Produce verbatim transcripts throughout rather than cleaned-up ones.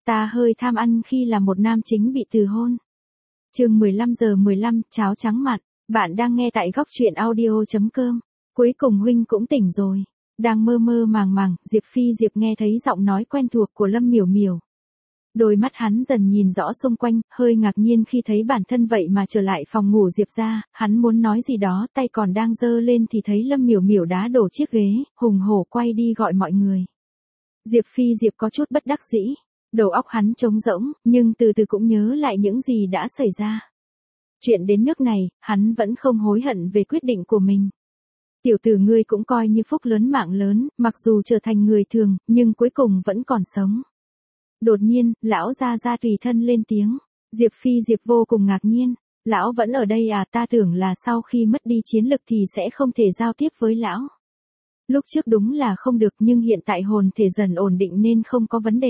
Ta hơi tham ăn khi là một nam chính bị từ hôn. Chương mười lăm giờ mười lăm, cháo trắng mặn. Bạn đang nghe tại góc truyện audio chấm com. Cuối cùng huynh cũng tỉnh rồi. Đang mơ mơ màng màng, Diệp Phi Diệp nghe thấy giọng nói quen thuộc của Lâm Miểu Miểu. Đôi mắt hắn dần nhìn rõ xung quanh, hơi ngạc nhiên khi thấy bản thân vậy mà trở lại phòng ngủ Diệp ra, hắn muốn nói gì đó, tay còn đang giơ lên thì thấy Lâm Miểu Miểu đá đổ chiếc ghế, hùng hổ quay đi gọi mọi người. Diệp Phi Diệp có chút bất đắc dĩ, đầu óc hắn trống rỗng, nhưng từ từ cũng nhớ lại những gì đã xảy ra. Chuyện đến nước này, hắn vẫn không hối hận về quyết định của mình. Tiểu tử ngươi cũng coi như phúc lớn mạng lớn, mặc dù trở thành người thường, nhưng cuối cùng vẫn còn sống. Đột nhiên, lão Gia Gia tùy thân lên tiếng. Diệp Phi Diệp vô cùng ngạc nhiên. Lão vẫn ở đây à, ta tưởng là sau khi mất đi chiến lực thì sẽ không thể giao tiếp với lão. Lúc trước đúng là không được nhưng hiện tại hồn thể dần ổn định nên không có vấn đề.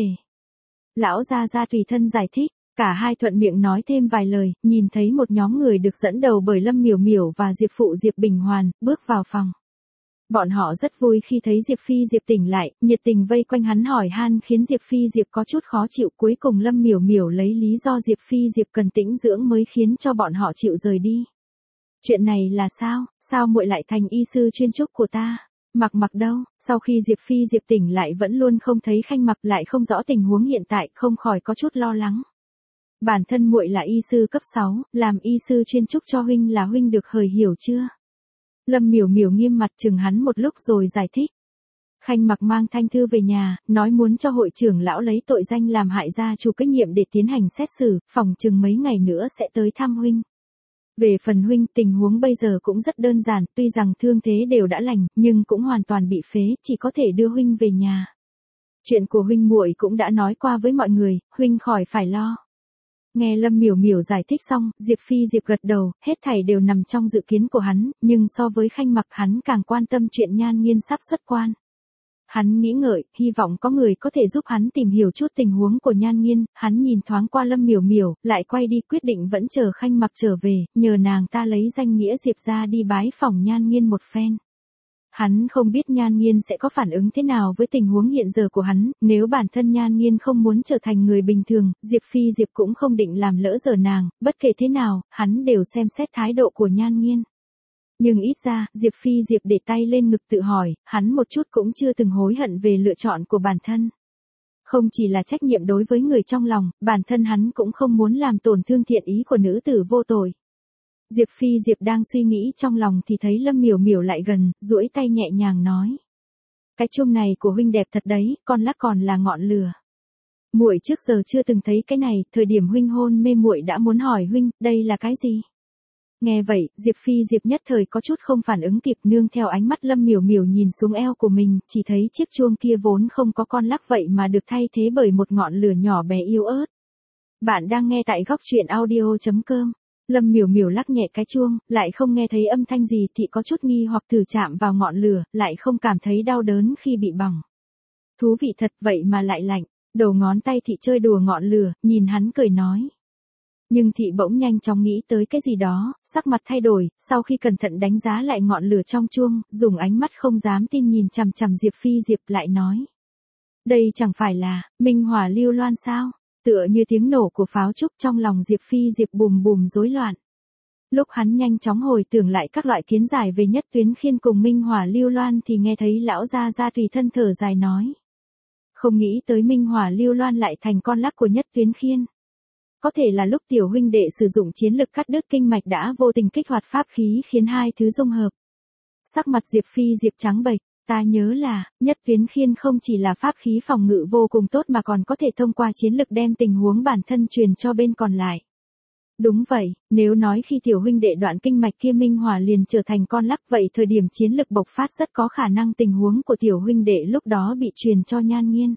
Lão Gia Gia tùy thân giải thích, cả hai thuận miệng nói thêm vài lời, nhìn thấy một nhóm người được dẫn đầu bởi Lâm Miểu Miểu và Diệp Phụ Diệp Bình Hoàn, bước vào phòng. Bọn họ rất vui khi thấy Diệp Phi Diệp tỉnh lại, nhiệt tình vây quanh hắn hỏi han khiến Diệp Phi Diệp có chút khó chịu. Cuối cùng Lâm Miểu Miểu lấy lý do Diệp Phi Diệp cần tĩnh dưỡng mới khiến cho bọn họ chịu rời đi. Chuyện này là sao, sao muội lại thành y sư chuyên trúc của ta? Mặc Mặc đâu? Sau khi Diệp Phi Diệp tỉnh lại vẫn luôn không thấy Khanh Mặc, lại không rõ tình huống hiện tại, không khỏi có chút lo lắng. Bản thân muội là y sư cấp sáu, làm y sư chuyên trúc cho huynh là huynh được hời hiểu chưa? Lâm Miểu Miểu nghiêm mặt chừng hắn một lúc rồi giải thích. Khanh Mặc mang thanh thư về nhà, nói muốn cho hội trưởng lão lấy tội danh làm hại gia chủ trách nhiệm để tiến hành xét xử, phòng chừng mấy ngày nữa sẽ tới thăm huynh. Về phần huynh, tình huống bây giờ cũng rất đơn giản, tuy rằng thương thế đều đã lành, nhưng cũng hoàn toàn bị phế, chỉ có thể đưa huynh về nhà. Chuyện của huynh muội cũng đã nói qua với mọi người, huynh khỏi phải lo. Nghe Lâm Miểu Miểu giải thích xong, Diệp Phi Diệp gật đầu, hết thảy đều nằm trong dự kiến của hắn, nhưng so với Khanh Mặc hắn càng quan tâm chuyện Nhan Nghiên sắp xuất quan. Hắn nghĩ ngợi, hy vọng có người có thể giúp hắn tìm hiểu chút tình huống của Nhan Nghiên, hắn nhìn thoáng qua Lâm Miểu Miểu, lại quay đi quyết định vẫn chờ Khanh Mặc trở về, nhờ nàng ta lấy danh nghĩa Diệp ra đi bái phỏng Nhan Nghiên một phen. Hắn không biết Nhan Nghiên sẽ có phản ứng thế nào với tình huống hiện giờ của hắn, nếu bản thân Nhan Nghiên không muốn trở thành người bình thường, Diệp Phi Diệp cũng không định làm lỡ giờ nàng, bất kể thế nào, hắn đều xem xét thái độ của Nhan Nghiên. Nhưng ít ra, Diệp Phi Diệp để tay lên ngực tự hỏi, hắn một chút cũng chưa từng hối hận về lựa chọn của bản thân. Không chỉ là trách nhiệm đối với người trong lòng, bản thân hắn cũng không muốn làm tổn thương thiện ý của nữ tử vô tội. Diệp Phi Diệp đang suy nghĩ trong lòng thì thấy Lâm Miểu Miểu lại gần, duỗi tay nhẹ nhàng nói. Cái chuông này của huynh đẹp thật đấy, con lắc còn là ngọn lửa. Muội trước giờ chưa từng thấy cái này, thời điểm huynh hôn mê muội đã muốn hỏi huynh, đây là cái gì? Nghe vậy, Diệp Phi Diệp nhất thời có chút không phản ứng kịp, nương theo ánh mắt Lâm Miểu Miểu nhìn xuống eo của mình, chỉ thấy chiếc chuông kia vốn không có con lắc vậy mà được thay thế bởi một ngọn lửa nhỏ bé yếu ớt. Bạn đang nghe tại góc truyện audio chấm com. Lâm Miểu Miểu lắc nhẹ cái chuông, lại không nghe thấy âm thanh gì thì có chút nghi hoặc thử chạm vào ngọn lửa, lại không cảm thấy đau đớn khi bị bỏng. Thú vị thật, vậy mà lại lạnh. Đầu ngón tay thị chơi đùa ngọn lửa, nhìn hắn cười nói. Nhưng thị bỗng nhanh chóng nghĩ tới cái gì đó, sắc mặt thay đổi, sau khi cẩn thận đánh giá lại ngọn lửa trong chuông, dùng ánh mắt không dám tin nhìn chằm chằm Diệp Phi Diệp lại nói. Đây chẳng phải là minh hỏa lưu loan sao? Tựa như tiếng nổ của pháo trúc, trong lòng Diệp Phi Diệp bùm bùm rối loạn. Lúc hắn nhanh chóng hồi tưởng lại các loại kiến giải về Nhất Tuyến Khiên cùng minh hỏa lưu loan thì nghe thấy lão Gia Gia tùy thân thở dài nói. Không nghĩ tới minh hỏa lưu loan lại thành con lắc của Nhất Tuyến Khiên. Có thể là lúc tiểu huynh đệ sử dụng chiến lực cắt đứt kinh mạch đã vô tình kích hoạt pháp khí khiến hai thứ dung hợp. Sắc mặt Diệp Phi Diệp trắng bệch. Ta nhớ là, Nhất Tuyến Khiên không chỉ là pháp khí phòng ngự vô cùng tốt mà còn có thể thông qua chiến lực đem tình huống bản thân truyền cho bên còn lại. Đúng vậy, nếu nói khi tiểu huynh đệ đoạn kinh mạch kia minh hỏa liền trở thành con lắc vậy thời điểm chiến lực bộc phát rất có khả năng tình huống của tiểu huynh đệ lúc đó bị truyền cho Nhan Nghiên.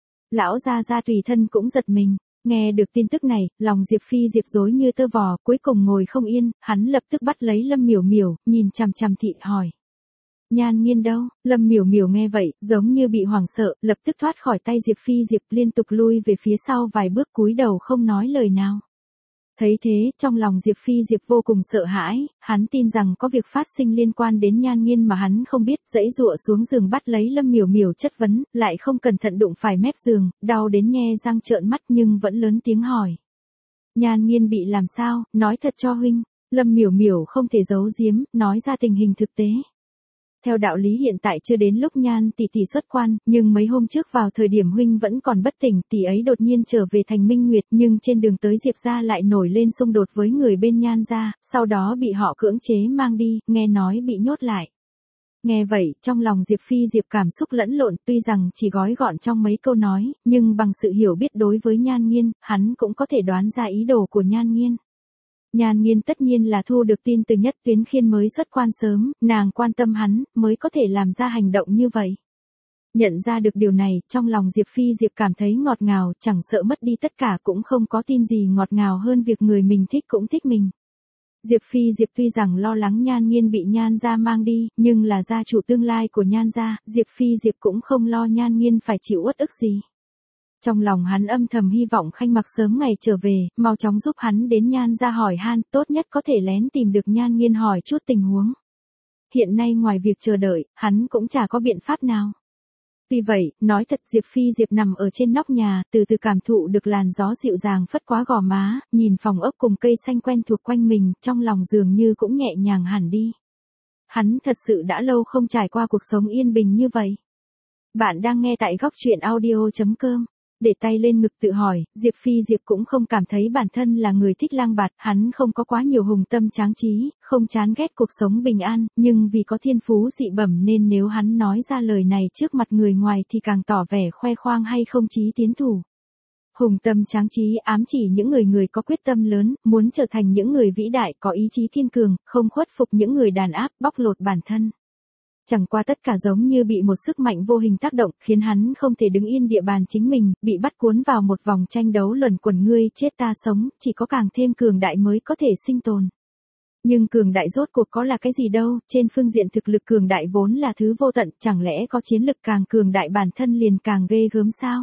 Lão Gia Gia tùy thân cũng giật mình, nghe được tin tức này, lòng Diệp Phi Diệp rối như tơ vò, cuối cùng ngồi không yên, hắn lập tức bắt lấy Lâm Miểu Miểu, nhìn chằm chằm thị hỏi. Nhan Nghiên đâu? Lâm Miểu Miểu nghe vậy, giống như bị hoảng sợ, lập tức thoát khỏi tay Diệp Phi Diệp liên tục lui về phía sau vài bước cúi đầu không nói lời nào. Thấy thế, trong lòng Diệp Phi Diệp vô cùng sợ hãi, hắn tin rằng có việc phát sinh liên quan đến Nhan Nghiên mà hắn không biết, giãy giụa xuống giường bắt lấy Lâm Miểu Miểu chất vấn, lại không cẩn thận đụng phải mép giường, đau đến nhe răng trợn mắt nhưng vẫn lớn tiếng hỏi. Nhan Nghiên bị làm sao, nói thật cho huynh. Lâm Miểu Miểu không thể giấu giếm, nói ra tình hình thực tế. Theo đạo lý hiện tại chưa đến lúc Nhan tỷ tỷ xuất quan, nhưng mấy hôm trước vào thời điểm huynh vẫn còn bất tỉnh, tỷ ấy đột nhiên trở về thành Minh Nguyệt, nhưng trên đường tới Diệp gia lại nổi lên xung đột với người bên Nhan gia, sau đó bị họ cưỡng chế mang đi, nghe nói bị nhốt lại. Nghe vậy, trong lòng Diệp Phi Diệp cảm xúc lẫn lộn, tuy rằng chỉ gói gọn trong mấy câu nói, nhưng bằng sự hiểu biết đối với Nhan Nghiên, hắn cũng có thể đoán ra ý đồ của Nhan Nghiên. Nhan Nghiên tất nhiên là thu được tin từ Nhất Tuyến Khiên mới xuất quan sớm, nàng quan tâm hắn, mới có thể làm ra hành động như vậy. Nhận ra được điều này, trong lòng Diệp Phi Diệp cảm thấy ngọt ngào, chẳng sợ mất đi tất cả cũng không có tin gì ngọt ngào hơn việc người mình thích cũng thích mình. Diệp Phi Diệp tuy rằng lo lắng Nhan Nghiên bị Nhan gia mang đi, nhưng là gia chủ tương lai của Nhan gia, Diệp Phi Diệp cũng không lo Nhan Nghiên phải chịu uất ức gì. Trong lòng hắn âm thầm hy vọng Khanh Mặc sớm ngày trở về, mau chóng giúp hắn đến Nhan gia hỏi han, tốt nhất có thể lén tìm được Nhan Nghiên hỏi chút tình huống. Hiện nay ngoài việc chờ đợi, hắn cũng chả có biện pháp nào. Vì vậy, nói thật Diệp Phi Diệp nằm ở trên nóc nhà, từ từ cảm thụ được làn gió dịu dàng phất qua gò má, nhìn phòng ốc cùng cây xanh quen thuộc quanh mình, trong lòng dường như cũng nhẹ nhàng hẳn đi. Hắn thật sự đã lâu không trải qua cuộc sống yên bình như vậy. Bạn đang nghe tại góc truyện audio chấm com. Để tay lên ngực tự hỏi, Diệp Phi Diệp cũng không cảm thấy bản thân là người thích lang bạt, hắn không có quá nhiều hùng tâm tráng trí, không chán ghét cuộc sống bình an, nhưng vì có thiên phú dị bẩm nên nếu hắn nói ra lời này trước mặt người ngoài thì càng tỏ vẻ khoe khoang hay không chí tiến thủ. Hùng tâm tráng trí ám chỉ những người người có quyết tâm lớn, muốn trở thành những người vĩ đại, có ý chí kiên cường, không khuất phục những người đàn áp, bóc lột bản thân. Chẳng qua tất cả giống như bị một sức mạnh vô hình tác động, khiến hắn không thể đứng yên địa bàn chính mình, bị bắt cuốn vào một vòng tranh đấu luẩn quẩn ngươi chết ta sống, chỉ có càng thêm cường đại mới có thể sinh tồn. Nhưng cường đại rốt cuộc có là cái gì đâu, trên phương diện thực lực cường đại vốn là thứ vô tận, chẳng lẽ có chiến lực càng cường đại bản thân liền càng ghê gớm sao?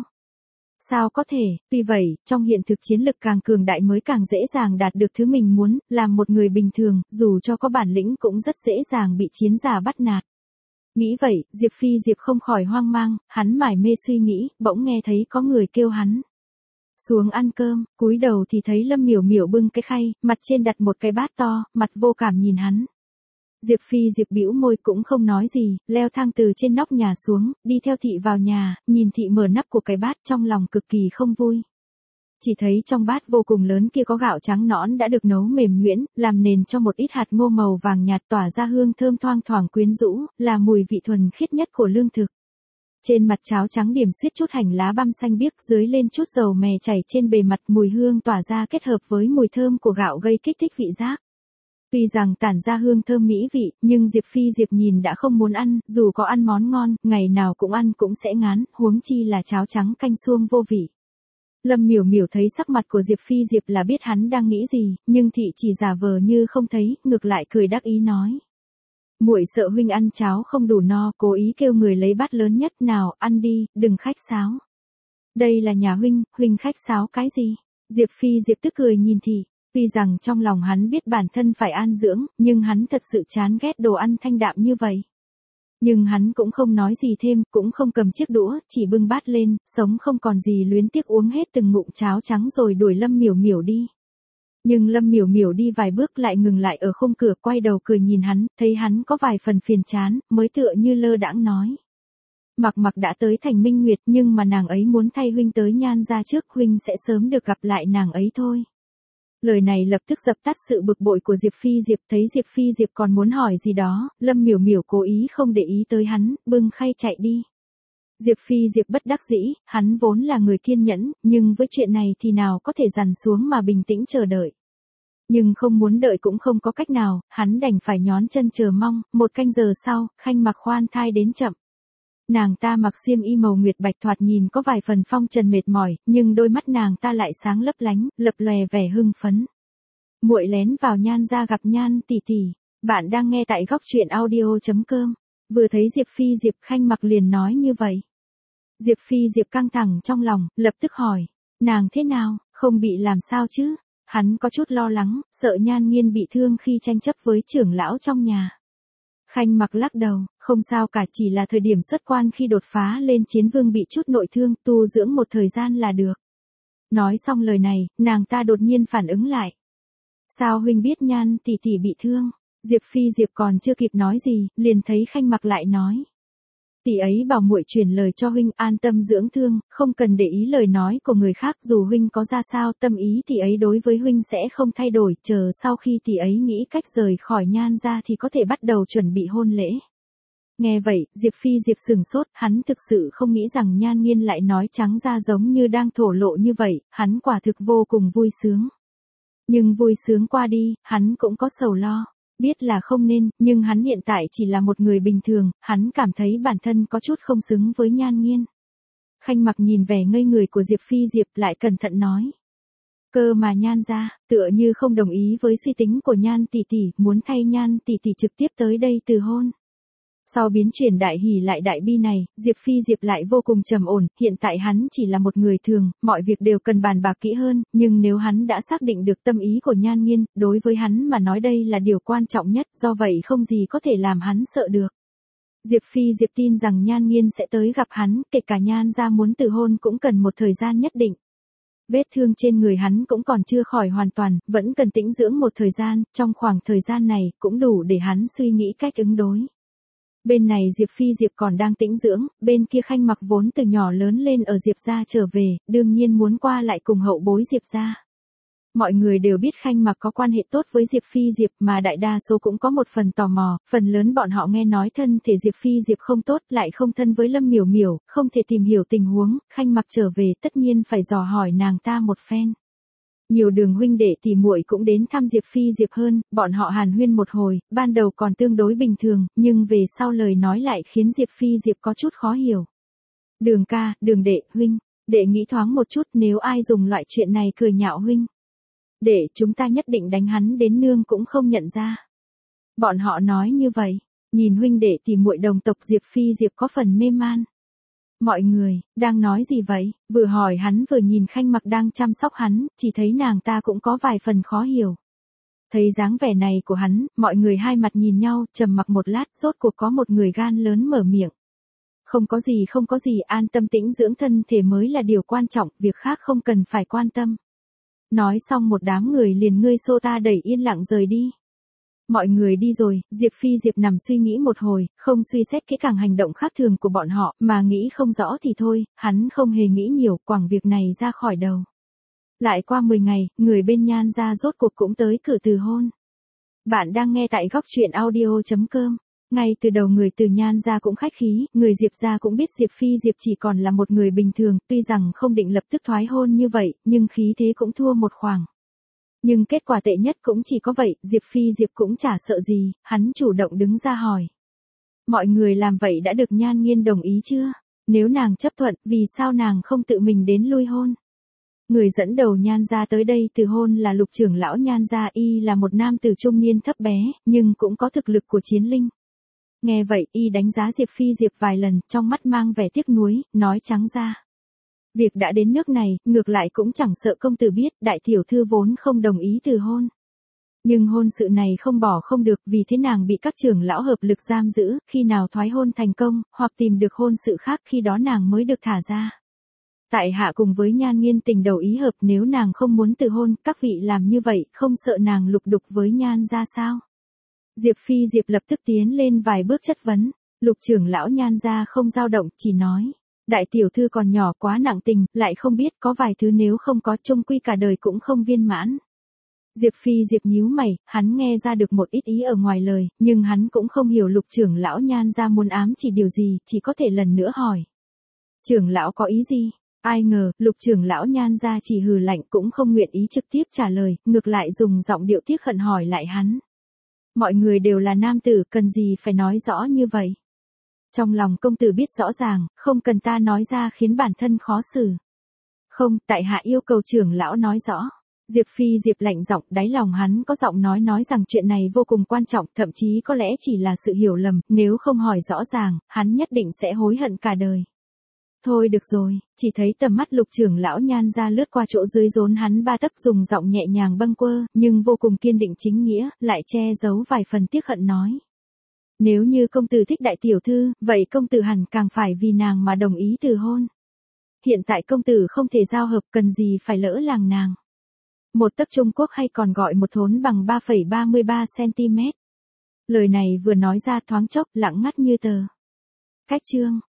Sao có thể, tuy vậy, trong hiện thực chiến lực càng cường đại mới càng dễ dàng đạt được thứ mình muốn, làm một người bình thường, dù cho có bản lĩnh cũng rất dễ dàng bị chiến giả bắt nạt. Nghĩ vậy, Diệp Phi Diệp không khỏi hoang mang, hắn mải mê suy nghĩ, bỗng nghe thấy có người kêu hắn xuống ăn cơm, cúi đầu thì thấy Lâm Miểu Miểu bưng cái khay, mặt trên đặt một cái bát to, mặt vô cảm nhìn hắn. Diệp Phi Diệp bĩu môi cũng không nói gì, leo thang từ trên nóc nhà xuống, đi theo thị vào nhà, nhìn thị mở nắp của cái bát trong lòng cực kỳ không vui. Chỉ thấy trong bát vô cùng lớn kia có gạo trắng nõn đã được nấu mềm nhuyễn, làm nền cho một ít hạt ngô màu vàng nhạt tỏa ra hương thơm thoang thoảng quyến rũ, là mùi vị thuần khiết nhất của lương thực. Trên mặt cháo trắng điểm xuyết chút hành lá băm xanh biếc, dưới lên chút dầu mè chảy trên bề mặt, mùi hương tỏa ra kết hợp với mùi thơm của gạo gây kích thích vị giác. Tuy rằng tản ra hương thơm mỹ vị, nhưng Diệp Phi Diệp nhìn đã không muốn ăn, dù có ăn món ngon, ngày nào cũng ăn cũng sẽ ngán, huống chi là cháo trắng canh suông vô vị. Lâm Miểu Miểu thấy sắc mặt của Diệp Phi Diệp là biết hắn đang nghĩ gì, nhưng thị chỉ giả vờ như không thấy, ngược lại cười đắc ý nói. Muội sợ huynh ăn cháo không đủ no, cố ý kêu người lấy bát lớn nhất, nào, ăn đi, đừng khách sáo. Đây là nhà huynh, huynh khách sáo cái gì? Diệp Phi Diệp tức cười nhìn thị, tuy rằng trong lòng hắn biết bản thân phải an dưỡng, nhưng hắn thật sự chán ghét đồ ăn thanh đạm như vậy. Nhưng hắn cũng không nói gì thêm, cũng không cầm chiếc đũa, chỉ bưng bát lên, sống không còn gì luyến tiếc uống hết từng ngụm cháo trắng rồi đuổi Lâm Miểu Miểu đi. Nhưng Lâm Miểu Miểu đi vài bước lại ngừng lại ở khung cửa, quay đầu cười nhìn hắn, thấy hắn có vài phần phiền chán, mới tựa như lơ đãng nói. Mặc Mặc đã tới thành Minh Nguyệt, nhưng mà nàng ấy muốn thay huynh tới Nhan gia trước, huynh sẽ sớm được gặp lại nàng ấy thôi. Lời này lập tức dập tắt sự bực bội của Diệp Phi Diệp, thấy Diệp Phi Diệp còn muốn hỏi gì đó, Lâm Miểu Miểu cố ý không để ý tới hắn, bưng khay chạy đi. Diệp Phi Diệp bất đắc dĩ, hắn vốn là người kiên nhẫn, nhưng với chuyện này thì nào có thể dằn xuống mà bình tĩnh chờ đợi. Nhưng không muốn đợi cũng không có cách nào, hắn đành phải nhón chân chờ mong, một canh giờ sau, Khanh Mặc khoan thai đến chậm. Nàng ta mặc xiêm y màu nguyệt bạch thoạt nhìn có vài phần phong trần mệt mỏi, nhưng đôi mắt nàng ta lại sáng lấp lánh, lập lòe vẻ hưng phấn. Muội lén vào Nhan gia gặp Nhan tỷ tỷ. Bạn đang nghe tại góc truyện audio chấm com. Vừa thấy Diệp Phi Diệp, Khanh Mặc liền nói như vậy. Diệp Phi Diệp căng thẳng trong lòng, lập tức hỏi, nàng thế nào, không bị làm sao chứ? hắn có chút lo lắng, sợ Nhan Nghiên bị thương khi tranh chấp với trưởng lão trong nhà. Khanh Mặc lắc đầu, không sao cả, chỉ là thời điểm xuất quan khi đột phá lên chiến vương bị chút nội thương, tu dưỡng một thời gian là được. Nói xong lời này, nàng ta đột nhiên phản ứng lại. Sao huynh biết Nhan tỷ tỷ bị thương? Diệp Phi Diệp còn chưa kịp nói gì, liền thấy Khanh Mặc lại nói. Tỷ ấy bảo muội truyền lời cho huynh an tâm dưỡng thương, không cần để ý lời nói của người khác, dù huynh có ra sao tâm ý tỷ ấy đối với huynh sẽ không thay đổi, chờ sau khi tỷ ấy nghĩ cách rời khỏi Nhan gia thì có thể bắt đầu chuẩn bị hôn lễ. Nghe vậy, Diệp Phi Diệp sừng sốt, hắn thực sự không nghĩ rằng Nhan Nghiên lại nói trắng ra giống như đang thổ lộ như vậy, hắn quả thực vô cùng vui sướng. Nhưng vui sướng qua đi, hắn cũng có sầu lo. Biết là không nên, nhưng hắn hiện tại chỉ là một người bình thường, hắn cảm thấy bản thân có chút không xứng với Nhan Nghiên. Khanh Mặc nhìn vẻ ngây người của Diệp Phi Diệp lại cẩn thận nói. Cơ mà Nhan gia, tựa như không đồng ý với suy tính của Nhan tỷ tỷ, muốn thay Nhan tỷ tỷ trực tiếp tới đây từ hôn. Sau biến chuyển đại hỉ lại đại bi này, Diệp Phi Diệp lại vô cùng trầm ổn, hiện tại hắn chỉ là một người thường, mọi việc đều cần bàn bạc kỹ hơn, nhưng nếu hắn đã xác định được tâm ý của Nhan Nghiên, đối với hắn mà nói đây là điều quan trọng nhất, do vậy không gì có thể làm hắn sợ được. Diệp Phi Diệp tin rằng Nhan Nghiên sẽ tới gặp hắn, kể cả Nhan gia muốn từ hôn cũng cần một thời gian nhất định. Vết thương trên người hắn cũng còn chưa khỏi hoàn toàn, vẫn cần tĩnh dưỡng một thời gian, trong khoảng thời gian này cũng đủ để hắn suy nghĩ cách ứng đối. Bên này Diệp Phi Diệp còn đang tĩnh dưỡng, bên kia Khanh Mặc vốn từ nhỏ lớn lên ở Diệp gia trở về, đương nhiên muốn qua lại cùng hậu bối Diệp gia. Mọi người đều biết Khanh Mặc có quan hệ tốt với Diệp Phi Diệp mà đại đa số cũng có một phần tò mò, phần lớn bọn họ nghe nói thân thể Diệp Phi Diệp không tốt lại không thân với Lâm Miểu Miểu, không thể tìm hiểu tình huống, Khanh Mặc trở về tất nhiên phải dò hỏi nàng ta một phen. Nhiều đường huynh đệ tỷ muội cũng đến thăm Diệp Phi Diệp hơn, bọn họ hàn huyên một hồi, ban đầu còn tương đối bình thường, nhưng về sau lời nói lại khiến Diệp Phi Diệp có chút khó hiểu. Đường ca, đường đệ, huynh, đệ nghĩ thoáng một chút, nếu ai dùng loại chuyện này cười nhạo huynh. Đệ, chúng ta nhất định đánh hắn đến nương cũng không nhận ra. Bọn họ nói như vậy, nhìn huynh đệ tỷ muội đồng tộc Diệp Phi Diệp có phần mê man. Mọi người, đang nói gì vậy? Vừa hỏi hắn vừa nhìn Khanh Mặc đang chăm sóc hắn, chỉ thấy nàng ta cũng có vài phần khó hiểu. Thấy dáng vẻ này của hắn, mọi người hai mặt nhìn nhau, trầm mặc một lát, rốt cuộc có một người gan lớn mở miệng. Không có gì không có gì, an tâm tĩnh dưỡng thân thể mới là điều quan trọng, việc khác không cần phải quan tâm. Nói xong một đám người liền ngươi xô ta đẩy yên lặng rời đi. Mọi người đi rồi, Diệp Phi Diệp nằm suy nghĩ một hồi, không suy xét kỹ càng hành động khác thường của bọn họ, mà nghĩ không rõ thì thôi, hắn không hề nghĩ nhiều, quẳng việc này ra khỏi đầu. Lại qua mười ngày, người bên Nhan gia rốt cuộc cũng tới cửa từ hôn. Bạn đang nghe tại góc truyện audio chấm com. Ngay từ đầu người từ Nhan gia cũng khách khí, người Diệp gia cũng biết Diệp Phi Diệp chỉ còn là một người bình thường, tuy rằng không định lập tức thoái hôn như vậy, nhưng khí thế cũng thua một khoảng. Nhưng kết quả tệ nhất cũng chỉ có vậy, Diệp Phi Diệp cũng chả sợ gì, hắn chủ động đứng ra hỏi. Mọi người làm vậy đã được Nhan Nghiên đồng ý chưa? Nếu nàng chấp thuận, vì sao nàng không tự mình đến lui hôn? Người dẫn đầu Nhan gia tới đây từ hôn là Lục trưởng lão Nhan gia, y là một nam tử trung niên thấp bé, nhưng cũng có thực lực của chiến linh. Nghe vậy, y đánh giá Diệp Phi Diệp vài lần, trong mắt mang vẻ tiếc nuối, nói trắng ra. Việc đã đến nước này, ngược lại cũng chẳng sợ công tử biết, đại tiểu thư vốn không đồng ý từ hôn. Nhưng hôn sự này không bỏ không được, vì thế nàng bị các trưởng lão hợp lực giam giữ, khi nào thoái hôn thành công, hoặc tìm được hôn sự khác khi đó nàng mới được thả ra. Tại hạ cùng với Nhan Nghiên tình đầu ý hợp, nếu nàng không muốn từ hôn, các vị làm như vậy, không sợ nàng lục đục với Nhan ra sao? Diệp Phi Diệp lập tức tiến lên vài bước chất vấn, Lục trưởng lão Nhan ra không dao động, chỉ nói. Đại tiểu thư còn nhỏ quá nặng tình, lại không biết có vài thứ nếu không có chung quy cả đời cũng không viên mãn. Diệp Phi Diệp nhíu mày, hắn nghe ra được một ít ý ở ngoài lời, nhưng hắn cũng không hiểu Lục trưởng lão Nhan ra muốn ám chỉ điều gì, chỉ có thể lần nữa hỏi. Trưởng lão có ý gì? Ai ngờ, Lục trưởng lão Nhan ra chỉ hừ lạnh cũng không nguyện ý trực tiếp trả lời, ngược lại dùng giọng điệu tiếc hận hỏi lại hắn. Mọi người đều là nam tử, cần gì phải nói rõ như vậy? Trong lòng công tử biết rõ ràng, không cần ta nói ra khiến bản thân khó xử. Không, tại hạ yêu cầu trưởng lão nói rõ. Diệp Phi Diệp lạnh giọng, đáy lòng hắn có giọng nói nói rằng chuyện này vô cùng quan trọng, thậm chí có lẽ chỉ là sự hiểu lầm, nếu không hỏi rõ ràng, hắn nhất định sẽ hối hận cả đời. Thôi được rồi, chỉ thấy tầm mắt Lục trưởng lão nhan ra lướt qua chỗ dưới rốn hắn ba tấc, dùng giọng nhẹ nhàng bâng quơ, nhưng vô cùng kiên định chính nghĩa, lại che giấu vài phần tiếc hận nói. Nếu như công tử thích đại tiểu thư, vậy công tử hẳn càng phải vì nàng mà đồng ý từ hôn. Hiện tại công tử không thể giao hợp, cần gì phải lỡ làng nàng. Một tấc Trung Quốc hay còn gọi một thốn bằng ba phẩy ba mươi ba xăng-ti-mét. Lời này vừa nói ra thoáng chốc lặng ngắt như tờ. Cách chương